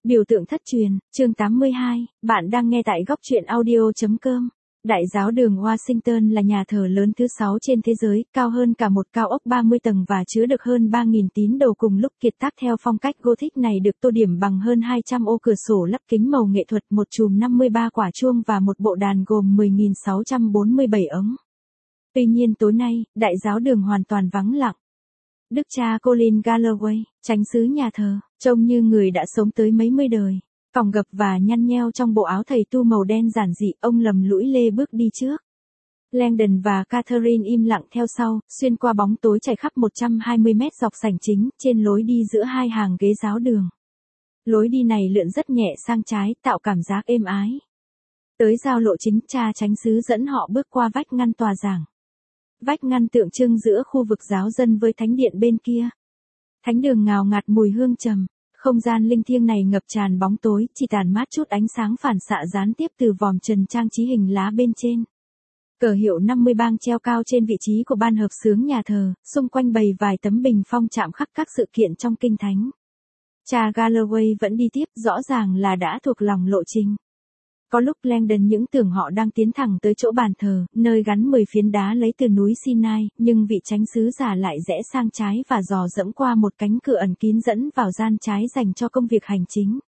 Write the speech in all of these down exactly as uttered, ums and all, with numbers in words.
Biểu tượng thất truyền, chương tám mươi hai, bạn đang nghe tại góc truyện audio.com. Đại giáo đường Washington là nhà thờ lớn thứ sáu trên thế giới, cao hơn cả một cao ốc ba mươi tầng và chứa được hơn ba nghìn tín đồ cùng lúc kiệt tác. Theo phong cách Gothic này được tô điểm bằng hơn hai trăm ô cửa sổ lắp kính màu nghệ thuật, một chùm năm mươi ba quả chuông và một bộ đàn gồm mười nghìn sáu trăm bốn mươi bảy ống. Tuy nhiên tối nay, đại giáo đường hoàn toàn vắng lặng. Đức cha Colin Galloway, chánh xứ nhà thờ, trông như người đã sống tới mấy mươi đời, còng gập và nhăn nheo trong bộ áo thầy tu màu đen giản dị, ông lầm lũi lê bước đi trước. Langdon và Catherine im lặng theo sau, xuyên qua bóng tối chảy khắp một trăm hai mươi mét dọc sảnh chính, trên lối đi giữa hai hàng ghế giáo đường. Lối đi này lượn rất nhẹ sang trái, tạo cảm giác êm ái. Tới giao lộ chính, cha chánh xứ dẫn họ bước qua vách ngăn tòa giảng. Vách ngăn tượng trưng giữa khu vực giáo dân với thánh điện bên kia. Thánh đường ngào ngạt mùi hương trầm, không gian linh thiêng này ngập tràn bóng tối, chỉ tàn mát chút ánh sáng phản xạ gián tiếp từ vòm trần trang trí hình lá bên trên. Cờ hiệu năm mươi bang treo cao trên vị trí của ban hợp xướng nhà thờ, xung quanh bày vài tấm bình phong chạm khắc các sự kiện trong kinh thánh. Cha Galloway vẫn đi tiếp, rõ ràng là đã thuộc lòng lộ trình. Có lúc Langdon những tưởng họ đang tiến thẳng tới chỗ bàn thờ, nơi gắn mười phiến đá lấy từ núi Sinai, nhưng vị chánh xứ giả lại rẽ sang trái và dò dẫm qua một cánh cửa ẩn kín dẫn vào gian trái dành cho công việc hành chính.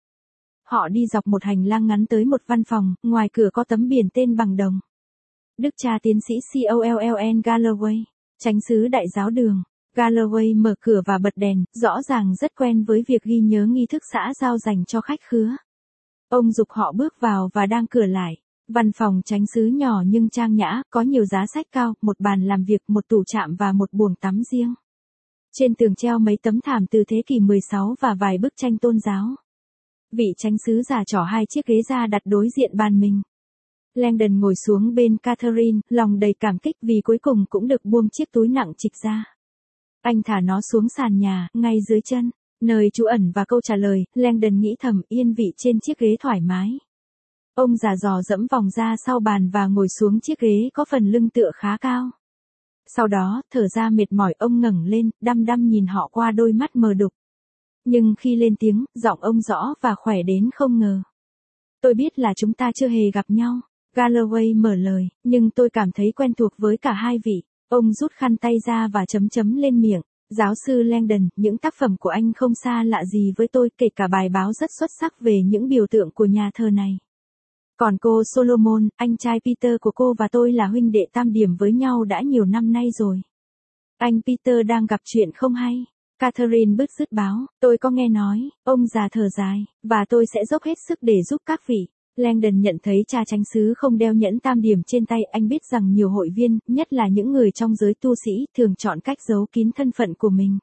Họ đi dọc một hành lang ngắn tới một văn phòng, ngoài cửa có tấm biển tên bằng đồng. Đức cha tiến sĩ Colin Galloway, chánh xứ đại giáo đường. Galloway mở cửa và bật đèn, rõ ràng rất quen với việc ghi nhớ nghi thức xã giao dành cho khách khứa. Ông giục họ bước vào và đang cửa lại. Văn phòng chánh xứ nhỏ nhưng trang nhã, có nhiều giá sách cao, một bàn làm việc, một tủ chạm và một buồng tắm riêng. Trên tường treo mấy tấm thảm từ thế kỷ mười sáu và vài bức tranh tôn giáo. Vị chánh xứ già trỏ hai chiếc ghế ra đặt đối diện bàn mình. Langdon ngồi xuống bên Catherine, lòng đầy cảm kích vì cuối cùng cũng được buông chiếc túi nặng trịch ra. Anh thả nó xuống sàn nhà, ngay dưới chân. Nơi trú ẩn và câu trả lời, Langdon nghĩ thầm, yên vị trên chiếc ghế thoải mái. Ông già dò dẫm vòng ra sau bàn và ngồi xuống chiếc ghế có phần lưng tựa khá cao. Sau đó, thở ra mệt mỏi, ông ngẩng lên, đăm đăm nhìn họ qua đôi mắt mờ đục. Nhưng khi lên tiếng, giọng ông rõ và khỏe đến không ngờ. Tôi biết là chúng ta chưa hề gặp nhau, Galloway mở lời, nhưng tôi cảm thấy quen thuộc với cả hai vị. Ông rút khăn tay ra và chấm chấm lên miệng. Giáo sư Langdon, những tác phẩm của anh không xa lạ gì với tôi, kể cả bài báo rất xuất sắc về những biểu tượng của nhà thờ này. Còn cô Solomon, anh trai Peter của cô và tôi là huynh đệ tam điểm với nhau đã nhiều năm nay rồi. Anh Peter đang gặp chuyện không hay. Catherine bứt rứt báo, tôi có nghe nói, ông già thở dài, và tôi sẽ dốc hết sức để giúp các vị. Langdon nhận thấy cha chánh xứ không đeo nhẫn tam điểm trên tay, anh biết rằng nhiều hội viên, nhất là những người trong giới tu sĩ, thường chọn cách giấu kín thân phận của mình.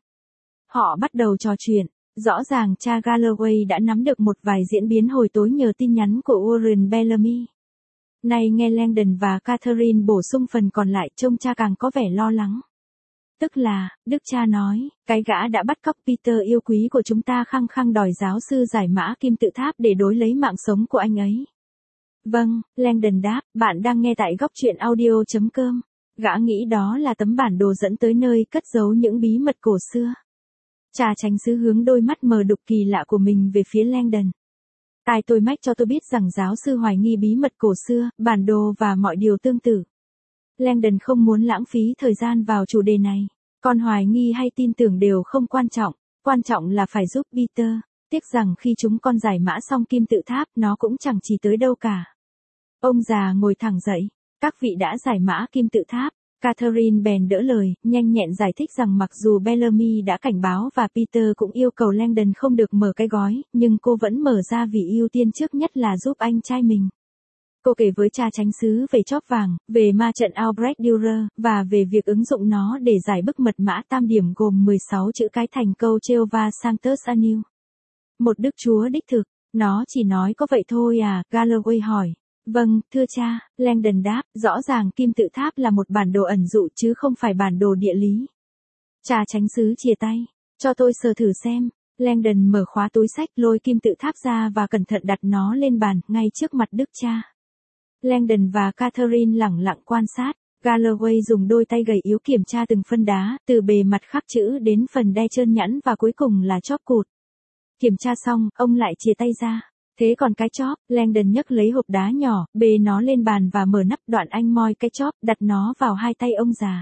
Họ bắt đầu trò chuyện, rõ ràng cha Galloway đã nắm được một vài diễn biến hồi tối nhờ tin nhắn của Warren Bellamy. Nay nghe Langdon và Catherine bổ sung phần còn lại, trông cha càng có vẻ lo lắng. Tức là, đức cha nói, cái gã đã bắt cóc Peter yêu quý của chúng ta khăng khăng đòi giáo sư giải mã kim tự tháp để đối lấy mạng sống của anh ấy. Vâng, Langdon đáp, bạn đang nghe tại góc truyện audio.com. Gã nghĩ đó là tấm bản đồ dẫn tới nơi cất giấu những bí mật cổ xưa. Cha chánh xứ hướng đôi mắt mờ đục kỳ lạ của mình về phía Langdon. Tai tôi mách cho tôi biết rằng giáo sư hoài nghi bí mật cổ xưa, bản đồ và mọi điều tương tự. Langdon không muốn lãng phí thời gian vào chủ đề này. Con hoài nghi hay tin tưởng đều không quan trọng, quan trọng là phải giúp Peter. Tiếc rằng khi chúng con giải mã xong kim tự tháp, nó cũng chẳng chỉ tới đâu cả. Ông già ngồi thẳng dậy. Các vị đã giải mã kim tự tháp. Catherine bèn đỡ lời, nhanh nhẹn giải thích rằng mặc dù Bellamy đã cảnh báo và Peter cũng yêu cầu Langdon không được mở cái gói, nhưng cô vẫn mở ra vì ưu tiên trước nhất là giúp anh trai mình. Cô kể với cha chánh xứ về chóp vàng, về ma trận Albrecht Dürer, và về việc ứng dụng nó để giải bức mật mã tam điểm gồm mười sáu chữ cái thành câu Jehovah Sanctus Anil. Một đức chúa đích thực, nó chỉ nói có vậy thôi à, Galloway hỏi. Vâng, thưa cha, Langdon đáp, rõ ràng kim tự tháp là một bản đồ ẩn dụ chứ không phải bản đồ địa lý. Cha chánh xứ chìa tay, cho tôi sờ thử xem. Langdon mở khóa túi xách, lôi kim tự tháp ra và cẩn thận đặt nó lên bàn, ngay trước mặt đức cha. Langdon và Catherine lẳng lặng quan sát. Galloway dùng đôi tay gầy yếu kiểm tra từng phân đá, từ bề mặt khắc chữ đến phần đe trơn nhẵn và cuối cùng là chóp cụt. Kiểm tra xong, ông lại chìa tay ra. Thế còn cái chóp, Langdon nhấc lấy hộp đá nhỏ, bê nó lên bàn và mở nắp, đoạn anh moi cái chóp, đặt nó vào hai tay ông già.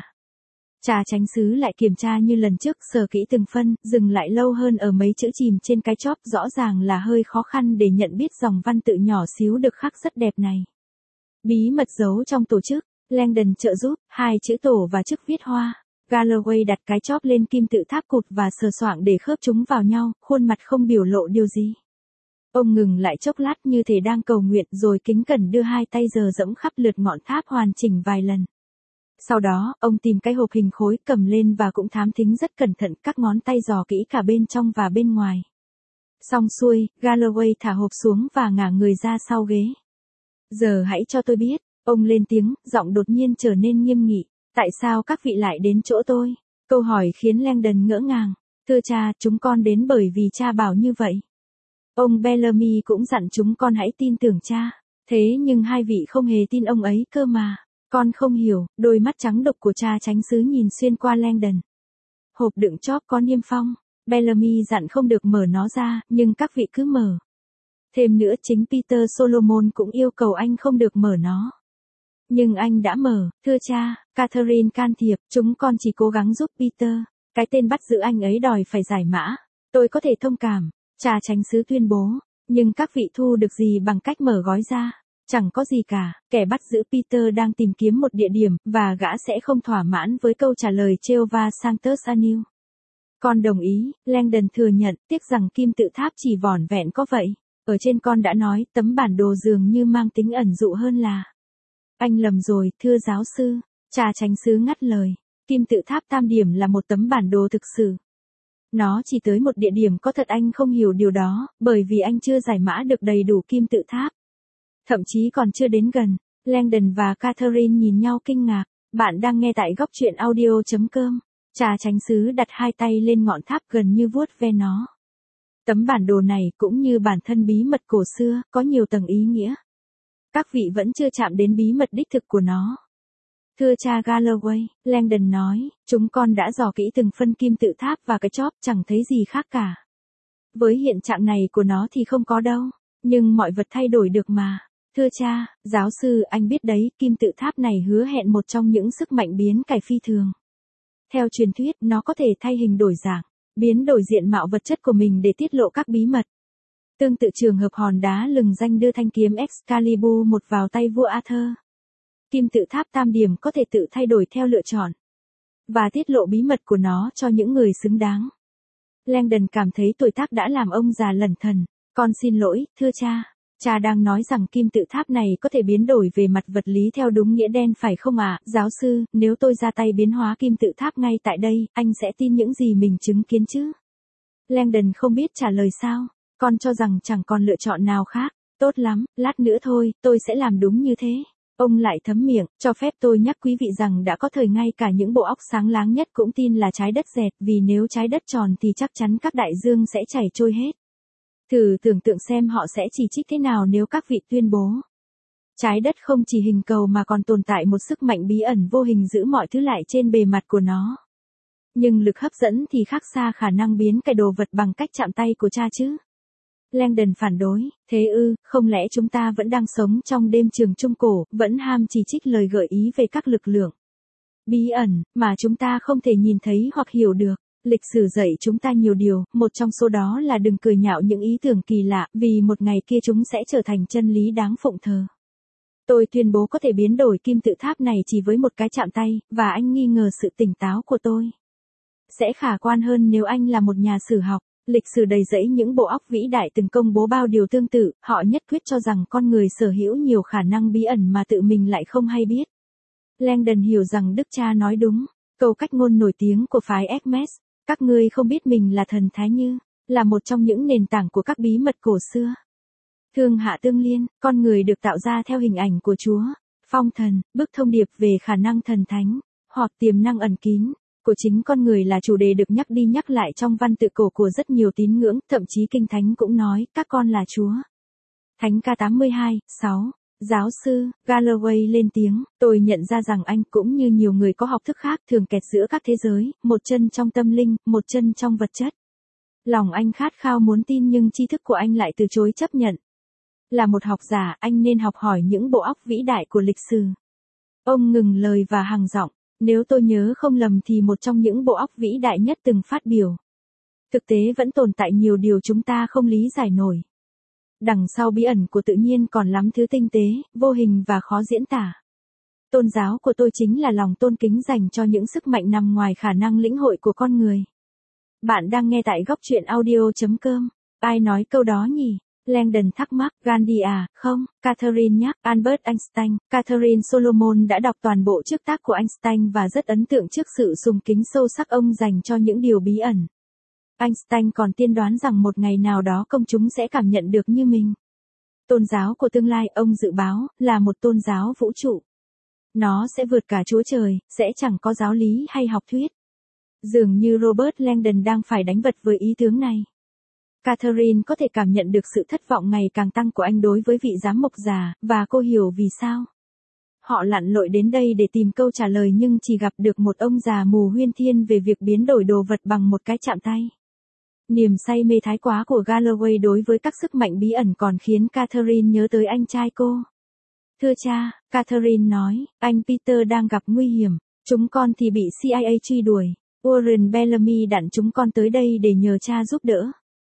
Trà chánh xứ lại kiểm tra như lần trước, sờ kỹ từng phân, dừng lại lâu hơn ở mấy chữ chìm trên cái chóp, rõ ràng là hơi khó khăn để nhận biết dòng văn tự nhỏ xíu được khắc rất đẹp này. Bí mật giấu trong tổ chức, Langdon trợ giúp, hai chữ tổ và chức viết hoa. Galloway đặt cái chóp lên kim tự tháp cụt và sờ soạng để khớp chúng vào nhau, khuôn mặt không biểu lộ điều gì. Ông ngừng lại chốc lát như thể đang cầu nguyện, rồi kính cẩn đưa hai tay dờ dẫm khắp lượt ngọn tháp hoàn chỉnh vài lần. Sau đó, ông tìm cái hộp hình khối, cầm lên và cũng thám thính rất cẩn thận, các ngón tay dò kỹ cả bên trong và bên ngoài. Xong xuôi, Galloway thả hộp xuống và ngả người ra sau ghế. Giờ hãy cho tôi biết, ông lên tiếng, giọng đột nhiên trở nên nghiêm nghị. Tại sao các vị lại đến chỗ tôi? Câu hỏi khiến Langdon ngỡ ngàng. Thưa cha, chúng con đến bởi vì cha bảo như vậy. Ông Bellamy cũng dặn chúng con hãy tin tưởng cha. Thế nhưng hai vị không hề tin ông ấy cơ mà. Con không hiểu, đôi mắt trắng độc của cha chánh xứ nhìn xuyên qua Langdon. Hộp đựng chóp có niêm phong. Bellamy dặn không được mở nó ra, nhưng các vị cứ mở. Thêm nữa chính Peter Solomon cũng yêu cầu anh không được mở nó. Nhưng anh đã mở, thưa cha, Catherine can thiệp, chúng con chỉ cố gắng giúp Peter. Cái tên bắt giữ anh ấy đòi phải giải mã. Tôi có thể thông cảm, cha chánh xứ tuyên bố. Nhưng các vị thu được gì bằng cách mở gói ra? Chẳng có gì cả, kẻ bắt giữ Peter đang tìm kiếm một địa điểm, và gã sẽ không thỏa mãn với câu trả lời Jehovah Sanctus Anil. Con đồng ý, Langdon thừa nhận, tiếc rằng kim tự tháp chỉ vỏn vẹn có vậy. Ở trên con đã nói, tấm bản đồ dường như mang tính ẩn dụ hơn là. Anh lầm rồi, thưa giáo sư. Cha chánh xứ ngắt lời. Kim tự tháp Tam Điểm là một tấm bản đồ thực sự. Nó chỉ tới một địa điểm có thật, anh không hiểu điều đó, bởi vì anh chưa giải mã được đầy đủ kim tự tháp. Thậm chí còn chưa đến gần. Langdon và Catherine nhìn nhau kinh ngạc. Bạn đang nghe tại góc truyện audio chấm com. Cha chánh xứ đặt hai tay lên ngọn tháp gần như vuốt ve nó. Tấm bản đồ này cũng như bản thân bí mật cổ xưa, có nhiều tầng ý nghĩa. Các vị vẫn chưa chạm đến bí mật đích thực của nó. Thưa cha Galloway, Langdon nói, chúng con đã dò kỹ từng phân kim tự tháp và cái chóp, chẳng thấy gì khác cả. Với hiện trạng này của nó thì không có đâu, nhưng mọi vật thay đổi được mà. Thưa cha, giáo sư, anh biết đấy, kim tự tháp này hứa hẹn một trong những sức mạnh biến cải phi thường. Theo truyền thuyết, nó có thể thay hình đổi dạng, biến đổi diện mạo vật chất của mình để tiết lộ các bí mật. Tương tự trường hợp hòn đá lừng danh đưa thanh kiếm Excalibur một vào tay vua Arthur. Kim tự tháp Tam Điểm có thể tự thay đổi theo lựa chọn, và tiết lộ bí mật của nó cho những người xứng đáng. Langdon cảm thấy tuổi tác đã làm ông già lẩn thần. Con xin lỗi, thưa cha. Cha đang nói rằng kim tự tháp này có thể biến đổi về mặt vật lý theo đúng nghĩa đen phải không ạ? À? Giáo sư, nếu tôi ra tay biến hóa kim tự tháp ngay tại đây, anh sẽ tin những gì mình chứng kiến chứ? Langdon không biết trả lời sao. Con cho rằng chẳng còn lựa chọn nào khác. Tốt lắm, lát nữa thôi, tôi sẽ làm đúng như thế. Ông lại thấm miệng, cho phép tôi nhắc quý vị rằng đã có thời ngay cả những bộ óc sáng láng nhất cũng tin là trái đất dẹt, vì nếu trái đất tròn thì chắc chắn các đại dương sẽ chảy trôi hết. Thử tưởng tượng xem họ sẽ chỉ trích thế nào nếu các vị tuyên bố. Trái đất không chỉ hình cầu mà còn tồn tại một sức mạnh bí ẩn vô hình giữ mọi thứ lại trên bề mặt của nó. Nhưng lực hấp dẫn thì khác xa khả năng biến cái đồ vật bằng cách chạm tay của cha chứ. Langdon phản đối, thế ư, không lẽ chúng ta vẫn đang sống trong đêm trường Trung Cổ, vẫn ham chỉ trích lời gợi ý về các lực lượng bí ẩn, mà chúng ta không thể nhìn thấy hoặc hiểu được. Lịch sử dạy chúng ta nhiều điều, một trong số đó là đừng cười nhạo những ý tưởng kỳ lạ, vì một ngày kia chúng sẽ trở thành chân lý đáng phụng thờ. Tôi tuyên bố có thể biến đổi kim tự tháp này chỉ với một cái chạm tay, và anh nghi ngờ sự tỉnh táo của tôi. Sẽ khả quan hơn nếu anh là một nhà sử học. Lịch sử đầy rẫy những bộ óc vĩ đại từng công bố bao điều tương tự, họ nhất quyết cho rằng con người sở hữu nhiều khả năng bí ẩn mà tự mình lại không hay biết. Langdon hiểu rằng đức cha nói đúng. Câu cách ngôn nổi tiếng của phái Hermes, các ngươi không biết mình là thần Thái Như, là một trong những nền tảng của các bí mật cổ xưa. Thương hạ tương liên, con người được tạo ra theo hình ảnh của Chúa. Phong thần, bức thông điệp về khả năng thần thánh, hoặc tiềm năng ẩn kín của chính con người là chủ đề được nhắc đi nhắc lại trong văn tự cổ của rất nhiều tín ngưỡng, thậm chí Kinh Thánh cũng nói, các con là Chúa. Thánh ca tám mươi hai, sáu. Giáo sư, Galloway lên tiếng, tôi nhận ra rằng anh cũng như nhiều người có học thức khác thường kẹt giữa các thế giới, một chân trong tâm linh, một chân trong vật chất. Lòng anh khát khao muốn tin nhưng tri thức của anh lại từ chối chấp nhận. Là một học giả, anh nên học hỏi những bộ óc vĩ đại của lịch sử. Ông ngừng lời và hằng giọng, nếu tôi nhớ không lầm thì một trong những bộ óc vĩ đại nhất từng phát biểu. Thực tế vẫn tồn tại nhiều điều chúng ta không lý giải nổi. Đằng sau bí ẩn của tự nhiên còn lắm thứ tinh tế, vô hình và khó diễn tả. Tôn giáo của tôi chính là lòng tôn kính dành cho những sức mạnh nằm ngoài khả năng lĩnh hội của con người. Bạn đang nghe tại góc truyện audio chấm com. Ai nói câu đó nhỉ? Langdon thắc mắc. Gandhi à? Không, Catherine nhắc. Albert Einstein. Catherine Solomon đã đọc toàn bộ chức tác của Einstein và rất ấn tượng trước sự sùng kính sâu sắc ông dành cho những điều bí ẩn. Einstein còn tiên đoán rằng một ngày nào đó công chúng sẽ cảm nhận được như mình. Tôn giáo của tương lai, ông dự báo, là một tôn giáo vũ trụ. Nó sẽ vượt cả Chúa Trời, sẽ chẳng có giáo lý hay học thuyết. Dường như Robert Langdon đang phải đánh vật với ý tưởng này. Catherine có thể cảm nhận được sự thất vọng ngày càng tăng của anh đối với vị giám mục già, và cô hiểu vì sao. Họ lặn lội đến đây để tìm câu trả lời nhưng chỉ gặp được một ông già mù huyên thiên về việc biến đổi đồ vật bằng một cái chạm tay. Niềm say mê thái quá của Galloway đối với các sức mạnh bí ẩn còn khiến Catherine nhớ tới anh trai cô. Thưa cha, Catherine nói, anh Peter đang gặp nguy hiểm, chúng con thì bị C I A truy đuổi. Warren Bellamy đặn chúng con tới đây để nhờ cha giúp đỡ.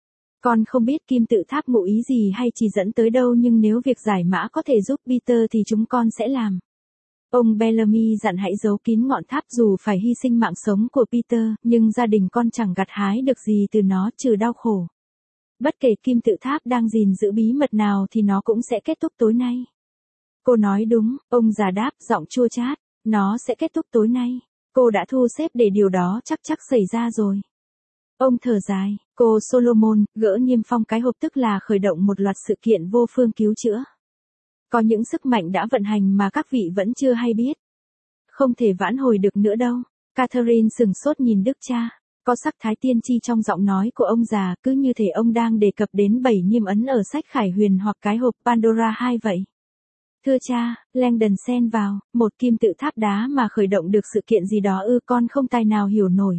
Con không biết kim tự tháp ngụ ý gì hay chỉ dẫn tới đâu nhưng nếu việc giải mã có thể giúp Peter thì chúng con sẽ làm. Ông Bellamy dặn hãy giấu kín ngọn tháp dù phải hy sinh mạng sống của Peter, nhưng gia đình con chẳng gặt hái được gì từ nó trừ đau khổ. Bất kể kim tự tháp đang gìn giữ bí mật nào thì nó cũng sẽ kết thúc tối nay. Cô nói đúng, ông già đáp giọng chua chát, nó sẽ kết thúc tối nay. Cô đã thu xếp để điều đó chắc chắc xảy ra rồi. Ông thở dài, cô Solomon, gỡ niêm phong cái hộp tức là khởi động một loạt sự kiện vô phương cứu chữa. Có những sức mạnh đã vận hành mà các vị vẫn chưa hay biết. Không thể vãn hồi được nữa đâu. Catherine sừng sốt nhìn đức cha. Có sắc thái tiên tri trong giọng nói của ông già, cứ như thể ông đang đề cập đến bảy niêm ấn ở sách Khải Huyền hoặc cái hộp Pandora hai vậy. Thưa cha, Langdon xen vào, một kim tự tháp đá mà khởi động được sự kiện gì đó ư, con không tài nào hiểu nổi.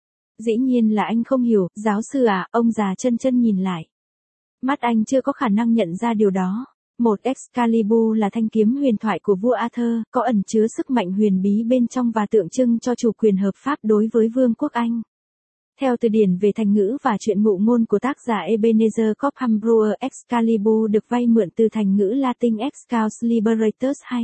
Dĩ nhiên là anh không hiểu, giáo sư à, ông già chân chân nhìn lại. Mắt anh chưa có khả năng nhận ra điều đó. Một Excalibur là thanh kiếm huyền thoại của vua Arthur, có ẩn chứa sức mạnh huyền bí bên trong và tượng trưng cho chủ quyền hợp pháp đối với Vương quốc Anh. Theo từ điển về thành ngữ và truyện ngụ ngôn của tác giả Ebenezer Copham Brewer, Excalibur được vay mượn từ thành ngữ Latin Excaus Liberatus hay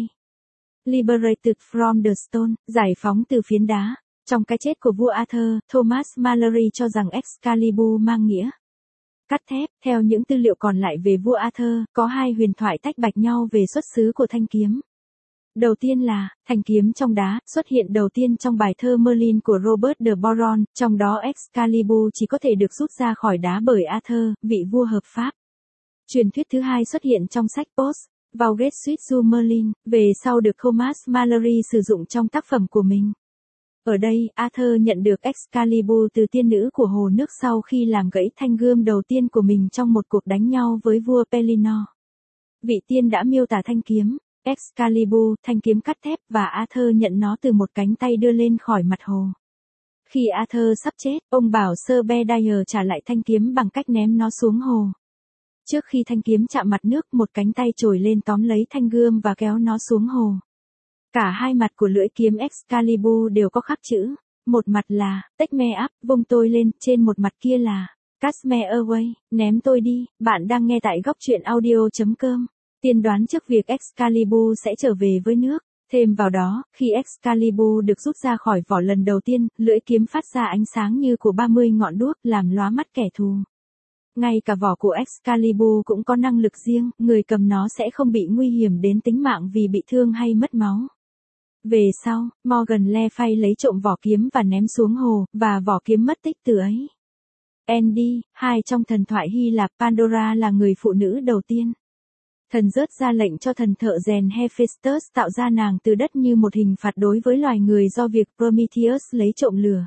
Liberated from the Stone, giải phóng từ phiến đá. Trong cái chết của vua Arthur, Thomas Malory cho rằng Excalibur mang nghĩa cắt thép. Theo những tư liệu còn lại về vua Arthur, có hai huyền thoại tách bạch nhau về xuất xứ của thanh kiếm. Đầu tiên là, thanh kiếm trong đá, xuất hiện đầu tiên trong bài thơ Merlin của Robert de Boron, trong đó Excalibur chỉ có thể được rút ra khỏi đá bởi Arthur, vị vua hợp pháp. Truyền thuyết thứ hai xuất hiện trong sách Post, Vauget Suite du Merlin, về sau được Thomas Malory sử dụng trong tác phẩm của mình. Ở đây, Arthur nhận được Excalibur từ tiên nữ của hồ nước sau khi làm gãy thanh gươm đầu tiên của mình trong một cuộc đánh nhau với vua Pellinore. Vị tiên đã miêu tả thanh kiếm, Excalibur, thanh kiếm cắt thép, và Arthur nhận nó từ một cánh tay đưa lên khỏi mặt hồ. Khi Arthur sắp chết, ông bảo Sir Bedivere trả lại thanh kiếm bằng cách ném nó xuống hồ. Trước khi thanh kiếm chạm mặt nước, một cánh tay trồi lên tóm lấy thanh gươm và kéo nó xuống hồ. Cả hai mặt của lưỡi kiếm Excalibur đều có khắc chữ. Một mặt là, take me up, vung tôi lên, trên một mặt kia là, cast me away, ném tôi đi. Bạn đang nghe tại góc truyện audio chấm com. Tiên đoán trước việc Excalibur sẽ trở về với nước. Thêm vào đó, khi Excalibur được rút ra khỏi vỏ lần đầu tiên, lưỡi kiếm phát ra ánh sáng như của ba mươi ngọn đuốc, làm lóa mắt kẻ thù. Ngay cả vỏ của Excalibur cũng có năng lực riêng, người cầm nó sẽ không bị nguy hiểm đến tính mạng vì bị thương hay mất máu. Về sau, Morgan Le Fay lấy trộm vỏ kiếm và ném xuống hồ, và vỏ kiếm mất tích từ ấy. Andy, hai trong thần thoại Hy Lạp, Pandora là người phụ nữ đầu tiên. Thần rớt ra lệnh cho thần thợ rèn Hephaestus tạo ra nàng từ đất như một hình phạt đối với loài người do việc Prometheus lấy trộm lửa.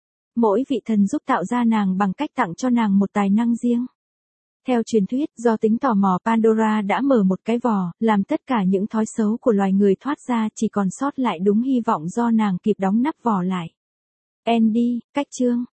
Mỗi vị thần giúp tạo ra nàng bằng cách tặng cho nàng một tài năng riêng. Theo truyền thuyết, do tính tò mò, Pandora đã mở một cái vỏ, làm tất cả những thói xấu của loài người thoát ra, chỉ còn sót lại đúng hy vọng do nàng kịp đóng nắp vỏ lại. Andy, cách chương.